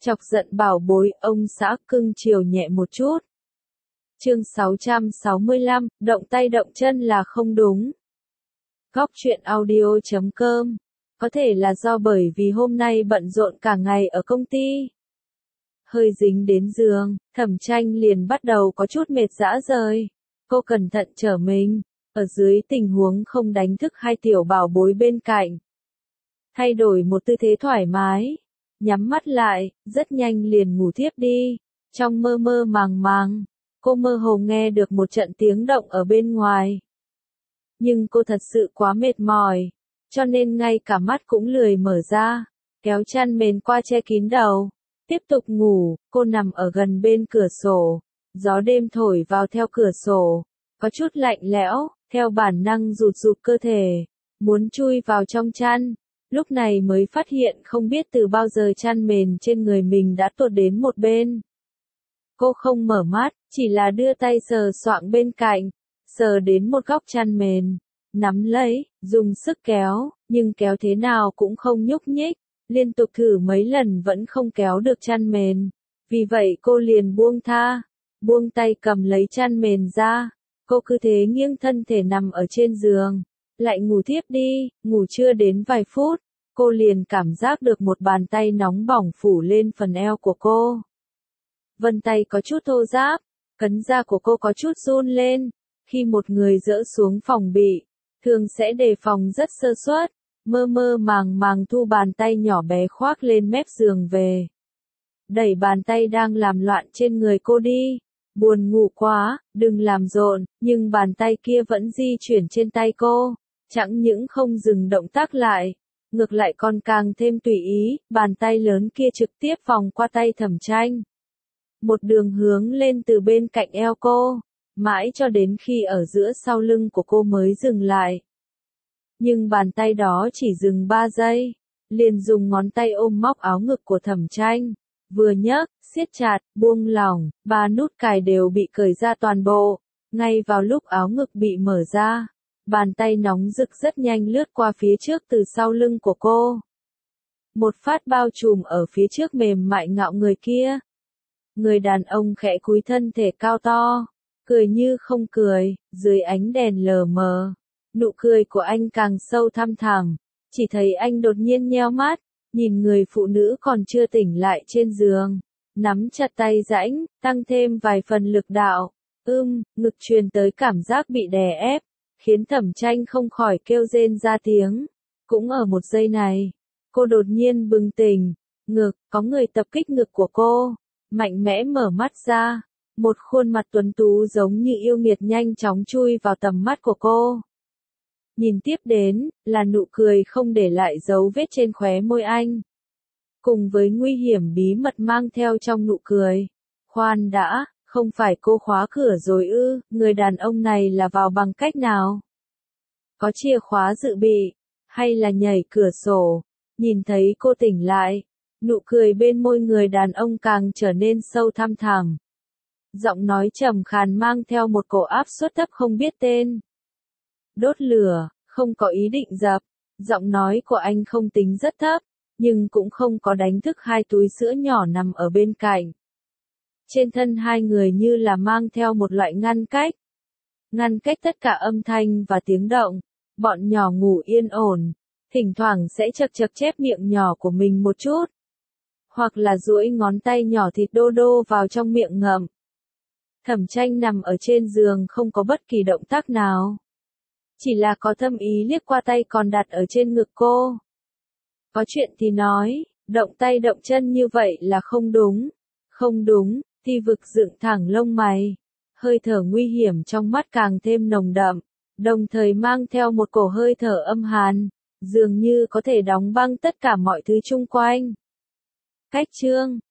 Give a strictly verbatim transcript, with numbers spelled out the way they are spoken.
Chọc giận bảo bối, ông xã cưng chiều nhẹ một chút. Chương sáu trăm sáu mươi lăm, động tay động chân là không đúng. Góc truyện audio chấm com. Có thể là do bởi vì hôm nay bận rộn cả ngày ở công ty. Hơi dính đến giường, Thẩm Tranh liền bắt đầu có chút mệt rã rời. Cô cẩn thận trở mình, ở dưới tình huống không đánh thức hai tiểu bảo bối bên cạnh. Thay đổi một tư thế thoải mái, nhắm mắt lại, rất nhanh liền ngủ thiếp đi. Trong mơ mơ màng màng, cô mơ hồ nghe được một trận tiếng động ở bên ngoài. Nhưng cô thật sự quá mệt mỏi, cho nên ngay cả mắt cũng lười mở ra, kéo chăn mền qua che kín đầu. Tiếp tục ngủ, cô nằm ở gần bên cửa sổ, gió đêm thổi vào theo cửa sổ, có chút lạnh lẽo, theo bản năng rụt rụt cơ thể, muốn chui vào trong chăn. Lúc này mới phát hiện không biết từ bao giờ chăn mền trên người mình đã tuột đến một bên. Cô không mở mắt, chỉ là đưa tay sờ soạng bên cạnh, sờ đến một góc chăn mền, nắm lấy, dùng sức kéo, nhưng kéo thế nào cũng không nhúc nhích, liên tục thử mấy lần vẫn không kéo được chăn mền. Vì vậy cô liền buông tha, buông tay cầm lấy chăn mền ra, cô cứ thế nghiêng thân thể nằm ở trên giường, lại ngủ thiếp đi. Ngủ chưa đến vài phút, cô liền cảm giác được một bàn tay nóng bỏng phủ lên phần eo của cô. Vân tay có chút thô ráp, cấn da của cô có chút run lên. Khi một người dỡ xuống phòng bị, thường sẽ đề phòng rất sơ suất, mơ mơ màng màng thu bàn tay nhỏ bé khoác lên mép giường về. Đẩy bàn tay đang làm loạn trên người cô đi. Buồn ngủ quá, đừng làm rộn, nhưng bàn tay kia vẫn di chuyển trên tay cô, chẳng những không dừng động tác lại, ngược lại còn càng thêm tùy ý, bàn tay lớn kia trực tiếp vòng qua tay Thẩm Tranh. Một đường hướng lên từ bên cạnh eo cô, mãi cho đến khi ở giữa sau lưng của cô mới dừng lại. Nhưng bàn tay đó chỉ dừng ba giây, liền dùng ngón tay ôm móc áo ngực của Thẩm Tranh, vừa nhấc, siết chặt, buông lỏng, ba nút cài đều bị cởi ra toàn bộ. Ngay vào lúc áo ngực bị mở ra, bàn tay nóng rực rất nhanh lướt qua phía trước từ sau lưng của cô. Một phát bao trùm ở phía trước mềm mại ngạo người kia. Người đàn ông khẽ cúi thân thể cao to, cười như không cười, dưới ánh đèn lờ mờ. Nụ cười của anh càng sâu thăm thẳm, chỉ thấy anh đột nhiên nheo mắt, nhìn người phụ nữ còn chưa tỉnh lại trên giường, nắm chặt tay rãnh, tăng thêm vài phần lực đạo. Ưm, ngực truyền tới cảm giác bị đè ép, khiến Thẩm Tranh không khỏi kêu rên ra tiếng. Cũng ở một giây này, cô đột nhiên bừng tỉnh, ngực, có người tập kích ngực của cô, mạnh mẽ mở mắt ra, một khuôn mặt tuấn tú giống như yêu nghiệt nhanh chóng chui vào tầm mắt của cô. Nhìn tiếp đến, là nụ cười không để lại dấu vết trên khóe môi anh. Cùng với nguy hiểm bí mật mang theo trong nụ cười. Khoan đã, không phải cô khóa cửa rồi ư, người đàn ông này là vào bằng cách nào? Có chìa khóa dự bị, hay là nhảy cửa sổ? Nhìn thấy cô tỉnh lại, nụ cười bên môi người đàn ông càng trở nên sâu thăm thẳm. Giọng nói trầm khàn mang theo một cổ áp suất thấp không biết tên. Đốt lửa, không có ý định dập. Giọng nói của anh không tính rất thấp, nhưng cũng không có đánh thức hai túi sữa nhỏ nằm ở bên cạnh. Trên thân hai người như là mang theo một loại ngăn cách. Ngăn cách tất cả âm thanh và tiếng động. Bọn nhỏ ngủ yên ổn, thỉnh thoảng sẽ chật chật chép miệng nhỏ của mình một chút. Hoặc là duỗi ngón tay nhỏ thịt đô đô vào trong miệng ngậm. Thẩm Tranh nằm ở trên giường không có bất kỳ động tác nào. Chỉ là có thâm ý liếc qua tay còn đặt ở trên ngực cô. Có chuyện thì nói, động tay động chân như vậy là không đúng. Không đúng, Ti Vực dựng thẳng lông mày. Hơi thở nguy hiểm trong mắt càng thêm nồng đậm, đồng thời mang theo một cổ hơi thở âm hàn, dường như có thể đóng băng tất cả mọi thứ chung quanh. Cách chương